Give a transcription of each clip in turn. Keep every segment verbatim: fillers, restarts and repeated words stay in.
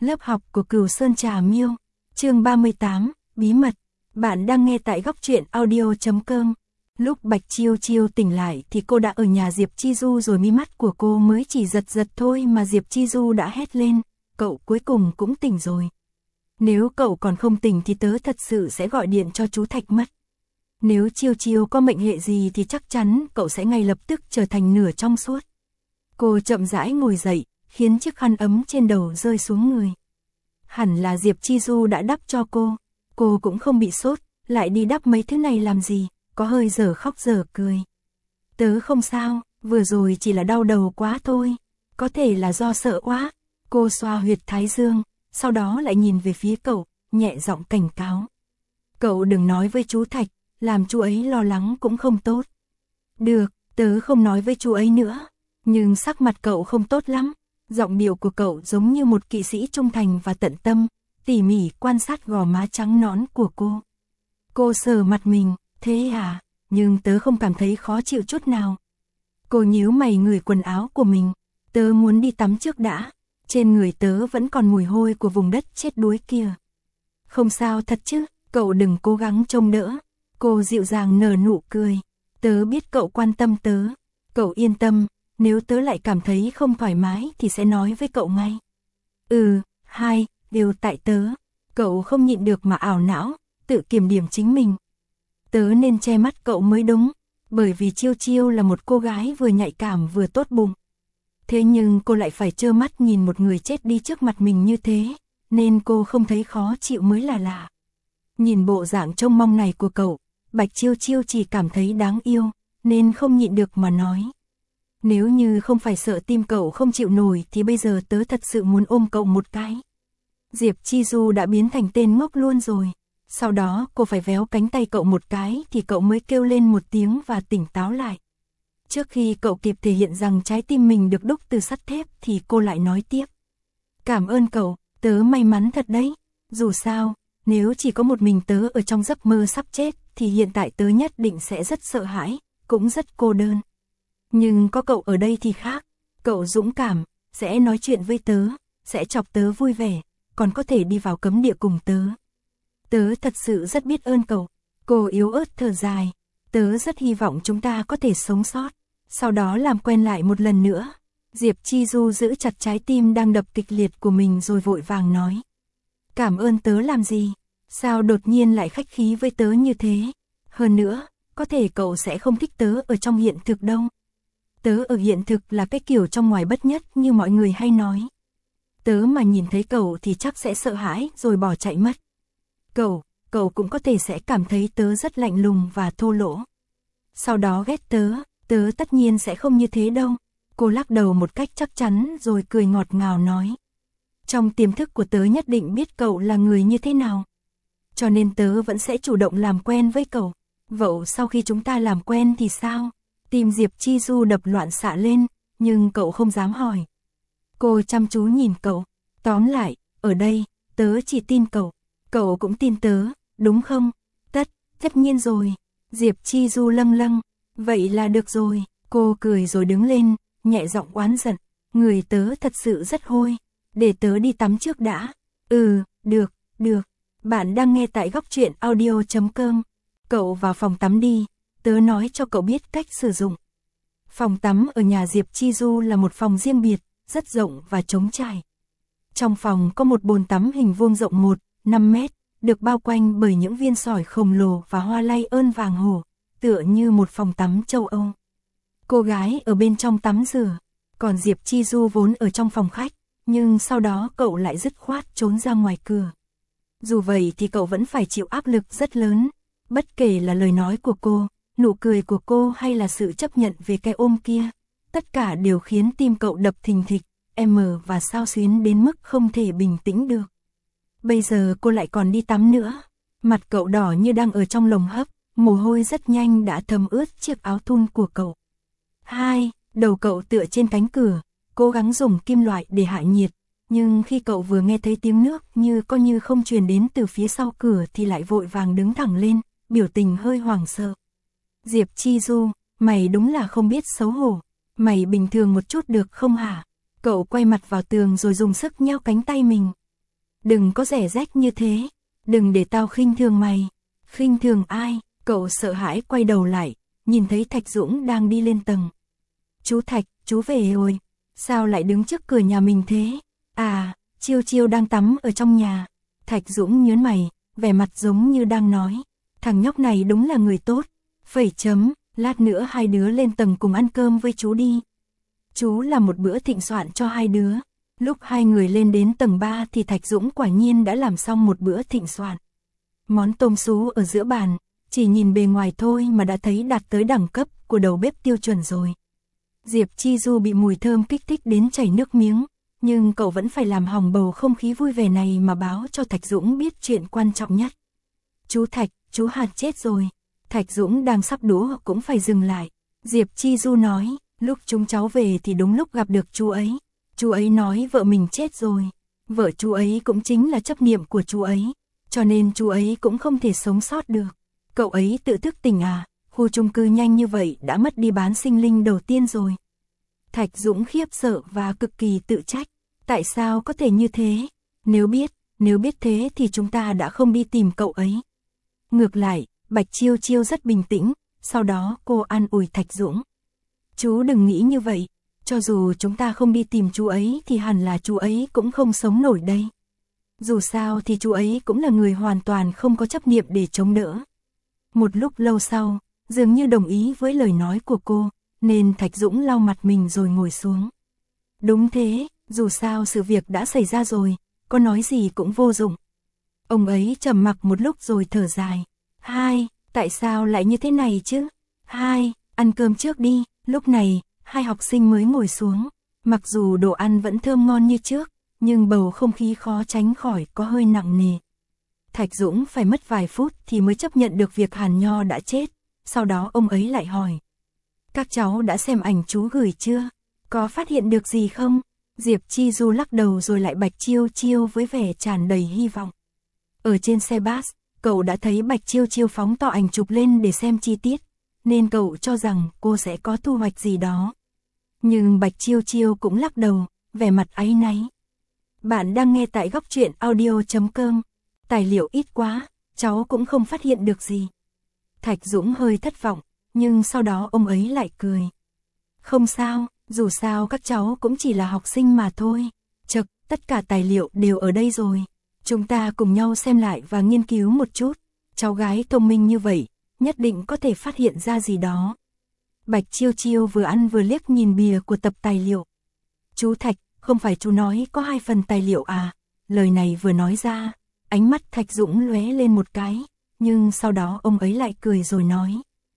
Lớp học của Cửu Sơn Trà Miêu, chương ba mươi tám, bí mật. Bạn đang nghe tại góc truyện audio chấm com. Lúc Bạch Chiêu Chiêu tỉnh lại thì cô đã ở nhà Diệp Chi Du rồi, mí mắt của cô mới chỉ giật giật thôi mà Diệp Chi Du đã hét lên, cậu cuối cùng cũng tỉnh rồi. Nếu cậu còn không tỉnh thì tớ thật sự sẽ gọi điện cho chú Thạch mất. Nếu Chiêu Chiêu có mệnh hệ gì thì chắc chắn cậu sẽ ngay lập tức trở thành nửa trong suốt. Cô chậm rãi ngồi dậy, khiến chiếc khăn ấm trên đầu rơi xuống người. Hẳn là Diệp Chi Du đã đắp cho cô, cô cũng không bị sốt, lại đi đắp mấy thứ này làm gì, có hơi dở khóc dở cười. Tớ không sao, vừa rồi chỉ là đau đầu quá thôi, có thể là do sợ quá. Cô xoa huyệt thái dương, sau đó lại nhìn về phía cậu, nhẹ giọng cảnh cáo. Cậu đừng nói với chú Thạch, làm chú ấy lo lắng cũng không tốt. Được, tớ không nói với chú ấy nữa, nhưng sắc mặt cậu không tốt lắm. Giọng điệu của cậu giống như một kỵ sĩ trung thành và tận tâm, tỉ mỉ quan sát gò má trắng nõn của cô. Cô sờ mặt mình, thế à, nhưng tớ không cảm thấy khó chịu chút nào. Cô nhíu mày ngửi quần áo của mình, tớ muốn đi tắm trước đã, trên người tớ vẫn còn mùi hôi của vùng đất chết đuối kia. Không sao thật chứ, cậu đừng cố gắng trông đỡ. Cô dịu dàng nở nụ cười, tớ biết cậu quan tâm tớ, cậu yên tâm. Nếu tớ lại cảm thấy không thoải mái thì sẽ nói với cậu ngay. Ừ, hai, đều tại tớ. Cậu không nhịn được mà ảo não, tự kiểm điểm chính mình. Tớ nên che mắt cậu mới đúng, bởi vì Chiêu Chiêu là một cô gái vừa nhạy cảm vừa tốt bụng. Thế nhưng cô lại phải trơ mắt nhìn một người chết đi trước mặt mình như thế, nên cô không thấy khó chịu mới là lạ. Nhìn bộ dạng trông mong này của cậu, Bạch Chiêu Chiêu chỉ cảm thấy đáng yêu, nên không nhịn được mà nói. Nếu như không phải sợ tim cậu không chịu nổi thì bây giờ tớ thật sự muốn ôm cậu một cái. Diệp Chi Du đã biến thành tên ngốc luôn rồi. Sau đó cô phải véo cánh tay cậu một cái thì cậu mới kêu lên một tiếng và tỉnh táo lại. Trước khi cậu kịp thể hiện rằng trái tim mình được đúc từ sắt thép thì cô lại nói tiếp. Cảm ơn cậu, tớ may mắn thật đấy. Dù sao, nếu chỉ có một mình tớ ở trong giấc mơ sắp chết thì hiện tại tớ nhất định sẽ rất sợ hãi, cũng rất cô đơn. Nhưng có cậu ở đây thì khác, cậu dũng cảm, sẽ nói chuyện với tớ, sẽ chọc tớ vui vẻ, còn có thể đi vào cấm địa cùng tớ. Tớ thật sự rất biết ơn cậu. Cô yếu ớt thở dài, tớ rất hy vọng chúng ta có thể sống sót, sau đó làm quen lại một lần nữa. Diệp Chi Du giữ chặt trái tim đang đập kịch liệt của mình rồi vội vàng nói. Cảm ơn tớ làm gì? Sao đột nhiên lại khách khí với tớ như thế? Hơn nữa, có thể cậu sẽ không thích tớ ở trong hiện thực đâu. Tớ ở hiện thực là cái kiểu trong ngoài bất nhất như mọi người hay nói. Tớ mà nhìn thấy cậu thì chắc sẽ sợ hãi rồi bỏ chạy mất. Cậu, cậu cũng có thể sẽ cảm thấy tớ rất lạnh lùng và thô lỗ. Sau đó ghét tớ, tớ tất nhiên sẽ không như thế đâu. Cô lắc đầu một cách chắc chắn rồi cười ngọt ngào nói. Trong tiềm thức của tớ nhất định biết cậu là người như thế nào. Cho nên tớ vẫn sẽ chủ động làm quen với cậu. Vậy sau khi chúng ta làm quen thì sao? Tim Diệp Chi Du đập loạn xạ lên, nhưng cậu không dám hỏi. Cô chăm chú nhìn cậu, tóm lại, ở đây, tớ chỉ tin cậu, cậu cũng tin tớ, đúng không? Tất, tất nhiên rồi. Diệp Chi Du lâng lâng, vậy là được rồi. Cô cười rồi đứng lên, nhẹ giọng oán giận, người tớ thật sự rất hôi, để tớ đi tắm trước đã. Ừ, được, được. Bạn đang nghe tại góc truyện audio chấm com. Cậu vào phòng tắm đi. Tớ nói cho cậu biết cách sử dụng. Phòng tắm ở nhà Diệp Chi Du là một phòng riêng biệt, rất rộng và trống trải. Trong phòng có một bồn tắm hình vuông rộng một phẩy năm mét, được bao quanh bởi những viên sỏi khổng lồ và hoa lay ơn vàng hổ, tựa như một phòng tắm châu Âu. Cô gái ở bên trong tắm rửa, còn Diệp Chi Du vốn ở trong phòng khách, nhưng sau đó cậu lại dứt khoát trốn ra ngoài cửa. Dù vậy thì cậu vẫn phải chịu áp lực rất lớn, bất kể là lời nói của cô, nụ cười của cô hay là sự chấp nhận về cái ôm kia, tất cả đều khiến tim cậu đập thình thịch, em và xao xuyến đến mức không thể bình tĩnh được. Bây giờ cô lại còn đi tắm nữa, mặt cậu đỏ như đang ở trong lồng hấp, mồ hôi rất nhanh đã thấm ướt chiếc áo thun của cậu. Hai, đầu cậu tựa trên cánh cửa, cố gắng dùng kim loại để hạ nhiệt, nhưng khi cậu vừa nghe thấy tiếng nước như có như không truyền đến từ phía sau cửa thì lại vội vàng đứng thẳng lên, biểu tình hơi hoảng sợ. Diệp Chi Du, mày đúng là không biết xấu hổ, mày bình thường một chút được không hả? Cậu quay mặt vào tường rồi dùng sức nheo cánh tay mình, đừng có rẻ rách như thế, đừng để tao khinh thường mày. Khinh thường ai? Cậu sợ hãi quay đầu lại, nhìn thấy Thạch Dũng đang đi lên tầng. Chú Thạch, chú về rồi, sao lại đứng trước cửa nhà mình thế? À, Chiêu Chiêu đang tắm ở trong nhà. Thạch Dũng nhớn mày, vẻ mặt giống như đang nói, thằng nhóc này đúng là người tốt. Phẩy chấm, lát nữa hai đứa lên tầng cùng ăn cơm với chú đi. Chú làm một bữa thịnh soạn cho hai đứa. Lúc hai người lên đến tầng ba thì Thạch Dũng quả nhiên đã làm xong một bữa thịnh soạn. Món tôm sú ở giữa bàn, chỉ nhìn bề ngoài thôi mà đã thấy đạt tới đẳng cấp của đầu bếp tiêu chuẩn rồi. Diệp Chi Du bị mùi thơm kích thích đến chảy nước miếng, nhưng cậu vẫn phải làm hỏng bầu không khí vui vẻ này mà báo cho Thạch Dũng biết chuyện quan trọng nhất. Chú Thạch, chú Hạt chết rồi. Thạch Dũng đang sắp đũa cũng phải dừng lại. Diệp Chi Du nói, lúc chúng cháu về thì đúng lúc gặp được chú ấy. Chú ấy nói vợ mình chết rồi. Vợ chú ấy cũng chính là chấp niệm của chú ấy, cho nên chú ấy cũng không thể sống sót được. Cậu ấy tự thức tỉnh à? Khu chung cư nhanh như vậy đã mất đi bán sinh linh đầu tiên rồi. Thạch Dũng khiếp sợ và cực kỳ tự trách. Tại sao có thể như thế? Nếu biết, nếu biết thế thì chúng ta đã không đi tìm cậu ấy. Ngược lại, Bạch Chiêu Chiêu rất bình tĩnh, sau đó cô an ủi Thạch Dũng. Chú đừng nghĩ như vậy, cho dù chúng ta không đi tìm chú ấy thì hẳn là chú ấy cũng không sống nổi đây. Dù sao thì chú ấy cũng là người hoàn toàn không có chấp niệm để chống đỡ. Một lúc lâu sau, dường như đồng ý với lời nói của cô, nên Thạch Dũng lau mặt mình rồi ngồi xuống. Đúng thế, dù sao sự việc đã xảy ra rồi, có nói gì cũng vô dụng. Ông ấy trầm mặc một lúc rồi thở dài. Hai, tại sao lại như thế này chứ? Hai, ăn cơm trước đi. Lúc này, hai học sinh mới ngồi xuống. Mặc dù đồ ăn vẫn thơm ngon như trước, nhưng bầu không khí khó tránh khỏi có hơi nặng nề. Thạch Dũng phải mất vài phút thì mới chấp nhận được việc Hàn Nho đã chết. Sau đó ông ấy lại hỏi. Các cháu đã xem ảnh chú gửi chưa? Có phát hiện được gì không? Diệp Chi Du lắc đầu rồi lại Bạch Chiêu Chiêu với vẻ tràn đầy hy vọng. Ở trên xe bus, cậu đã thấy Bạch Chiêu Chiêu phóng to ảnh chụp lên để xem chi tiết, nên cậu cho rằng cô sẽ có thu hoạch gì đó. Nhưng Bạch Chiêu Chiêu cũng lắc đầu, vẻ mặt áy náy. Bạn đang nghe tại góc truyện audio chấm com. Tài liệu ít quá, cháu cũng không phát hiện được gì. Thạch Dũng hơi thất vọng, nhưng sau đó ông ấy lại cười. Không sao, dù sao các cháu cũng chỉ là học sinh mà thôi. Chật, tất cả tài liệu đều ở đây rồi. Chúng ta cùng nhau xem lại và nghiên cứu một chút. Cháu gái thông minh như vậy, nhất định có thể phát hiện ra gì đó. Bạch Chiêu Chiêu vừa ăn vừa liếc nhìn bìa của tập tài liệu. Chú Thạch, không phải chú nói có hai phần tài liệu à? Lời này vừa nói ra, ánh mắt Thạch Dũng lóe lên một cái, nhưng sau đó ông ấy lại cười rồi nói.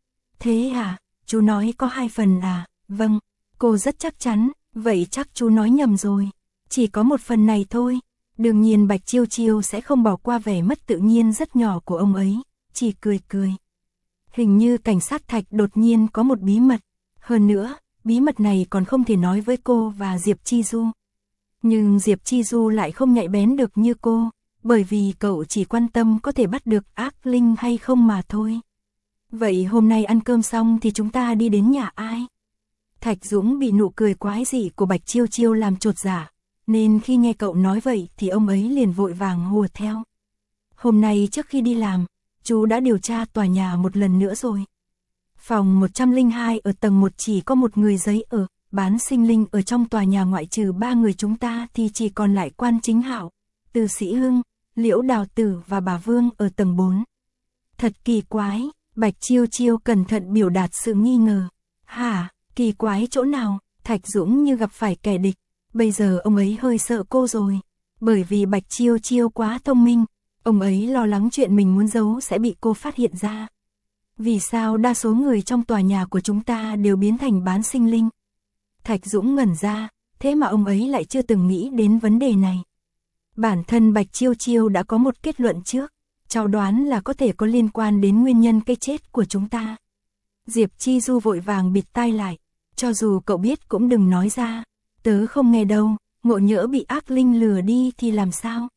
Thế à, chú nói có hai phần à? Vâng, cô rất chắc chắn, vậy chắc chú nói nhầm rồi. Chỉ có một phần này thôi. Đương nhiên Bạch Chiêu Chiêu sẽ không bỏ qua vẻ mất tự nhiên rất nhỏ của ông ấy, chỉ cười cười. Hình như cảnh sát Thạch đột nhiên có một bí mật. Hơn nữa, bí mật này còn không thể nói với cô và Diệp Chi Du. Nhưng Diệp Chi Du lại không nhạy bén được như cô, bởi vì cậu chỉ quan tâm có thể bắt được ác linh hay không mà thôi. Vậy hôm nay ăn cơm xong thì chúng ta đi đến nhà ai? Thạch Dũng bị nụ cười quái dị của Bạch Chiêu Chiêu làm chột dạ, nên khi nghe cậu nói vậy thì ông ấy liền vội vàng hùa theo. Hôm nay trước khi đi làm, chú đã điều tra tòa nhà một lần nữa rồi. Phòng một trăm lẻ hai ở tầng một chỉ có một người giấy ở, bán sinh linh ở trong tòa nhà ngoại trừ ba người chúng ta thì chỉ còn lại Quan Chính Hạo, Từ Sĩ Hưng, Liễu Đào Tử và bà Vương ở tầng bốn. Thật kỳ quái, Bạch Chiêu Chiêu cẩn thận biểu đạt sự nghi ngờ. Hả, kỳ quái chỗ nào? Thạch Dũng như gặp phải kẻ địch. Bây giờ ông ấy hơi sợ cô rồi. Bởi vì Bạch Chiêu Chiêu quá thông minh, ông ấy lo lắng chuyện mình muốn giấu sẽ bị cô phát hiện ra. Vì sao đa số người trong tòa nhà của chúng ta đều biến thành bán sinh linh? Thạch Dũng ngẩn ra, thế mà ông ấy lại chưa từng nghĩ đến vấn đề này. Bản thân Bạch Chiêu Chiêu đã có một kết luận trước, cháu đoán là có thể có liên quan đến nguyên nhân cái chết của chúng ta. Diệp Chi Du vội vàng bịt tai lại, cho dù cậu biết cũng đừng nói ra, tớ không nghe đâu, ngộ nhỡ bị ác linh lừa đi thì làm sao?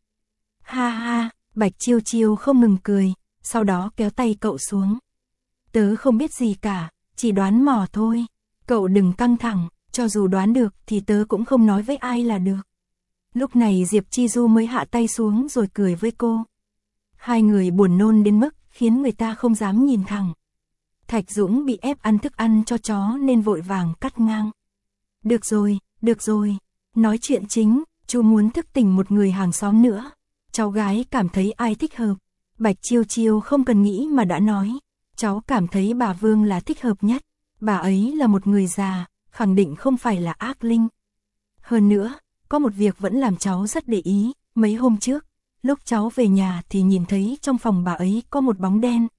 Ha ha, Bạch Chiêu Chiêu không ngừng cười, sau đó kéo tay cậu xuống. Tớ không biết gì cả, chỉ đoán mò thôi, cậu đừng căng thẳng, cho dù đoán được thì tớ cũng không nói với ai là được. Lúc này Diệp Chi Du mới hạ tay xuống rồi cười với cô. Hai người buồn nôn đến mức khiến người ta không dám nhìn thẳng. Thạch Dũng bị ép ăn thức ăn cho chó nên vội vàng cắt ngang. Được rồi, được rồi, nói chuyện chính, chú muốn thức tỉnh một người hàng xóm nữa. Cháu gái cảm thấy ai thích hợp. Bạch Chiêu Chiêu không cần nghĩ mà đã nói. Cháu cảm thấy bà Vương là thích hợp nhất. Bà ấy là một người già, khẳng định không phải là ác linh. Hơn nữa, có một việc vẫn làm cháu rất để ý. Mấy hôm trước, lúc cháu về nhà thì nhìn thấy trong phòng bà ấy có một bóng đen.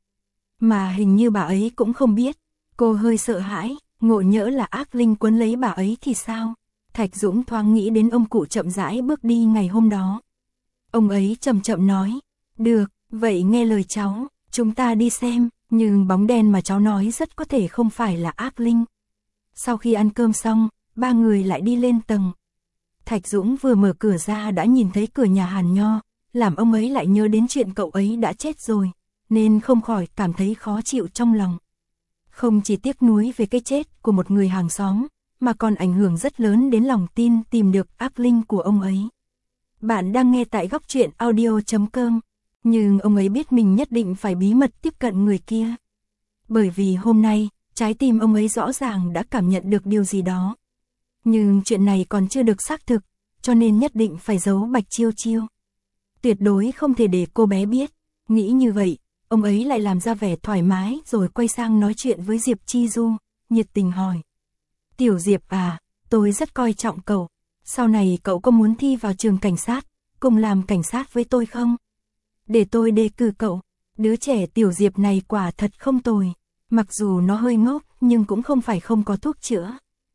Mà hình như bà ấy cũng không biết. Cô hơi sợ hãi, ngộ nhỡ là ác linh quấn lấy bà ấy thì sao? Thạch Dũng thoáng nghĩ đến ông cụ chậm rãi bước đi ngày hôm đó. Ông ấy chậm chậm nói, được, vậy nghe lời cháu, chúng ta đi xem, nhưng bóng đen mà cháu nói rất có thể không phải là ác linh. Sau khi ăn cơm xong, ba người lại đi lên tầng. Thạch Dũng vừa mở cửa ra đã nhìn thấy cửa nhà Hàn Nho, làm ông ấy lại nhớ đến chuyện cậu ấy đã chết rồi, nên không khỏi cảm thấy khó chịu trong lòng. Không chỉ tiếc nuối về cái chết của một người hàng xóm, mà còn ảnh hưởng rất lớn đến lòng tin tìm được ác linh của ông ấy. Bạn đang nghe tại góc truyện audio chấm com, nhưng ông ấy biết mình nhất định phải bí mật tiếp cận người kia. Bởi vì hôm nay, trái tim ông ấy rõ ràng đã cảm nhận được điều gì đó. Nhưng chuyện này còn chưa được xác thực, cho nên nhất định phải giấu Bạch Chiêu Chiêu. Tuyệt đối không thể để cô bé biết. Nghĩ như vậy, ông ấy lại làm ra vẻ thoải mái rồi quay sang nói chuyện với Diệp Chi Du, nhiệt tình hỏi. Tiểu Diệp à, tôi rất coi trọng cậu. Sau này cậu có muốn thi vào trường cảnh sát, cùng làm cảnh sát với tôi không? Để tôi đề cử cậu. Đứa trẻ Tiểu Diệp này quả thật không tồi. Mặc dù nó hơi ngốc nhưng cũng không phải không có thuốc chữa.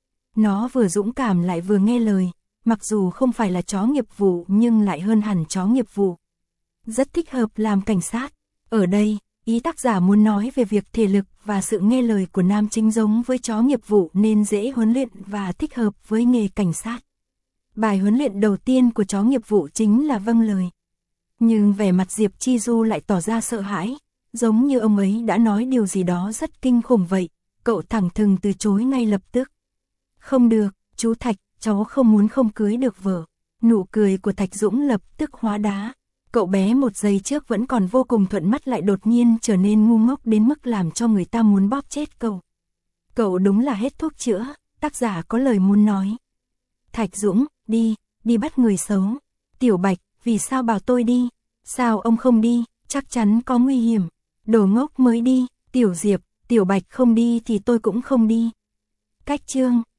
Nó vừa dũng cảm lại vừa nghe lời. Mặc dù không phải là chó nghiệp vụ nhưng lại hơn hẳn chó nghiệp vụ. Rất thích hợp làm cảnh sát. Ở đây, ý tác giả muốn nói về việc thể lực và sự nghe lời của nam chính giống với chó nghiệp vụ nên dễ huấn luyện và thích hợp với nghề cảnh sát. Bài huấn luyện đầu tiên của chó nghiệp vụ chính là vâng lời. Nhưng vẻ mặt Diệp Chi Du lại tỏ ra sợ hãi, giống như ông ấy đã nói điều gì đó rất kinh khủng vậy. Cậu thẳng thừng từ chối ngay lập tức. Không được, chú Thạch, cháu không muốn không cưới được vợ. Nụ cười của Thạch Dũng lập tức hóa đá. Cậu bé một giây trước vẫn còn vô cùng thuận mắt lại đột nhiên trở nên ngu ngốc đến mức làm cho người ta muốn bóp chết cậu. Cậu đúng là hết thuốc chữa, tác giả có lời muốn nói. Thạch Dũng, đi, đi bắt người xấu. Tiểu Bạch, vì sao bảo tôi đi? Sao ông không đi, chắc chắn có nguy hiểm. Đồ ngốc mới đi, Tiểu Diệp, Tiểu Bạch không đi thì tôi cũng không đi. Cách chương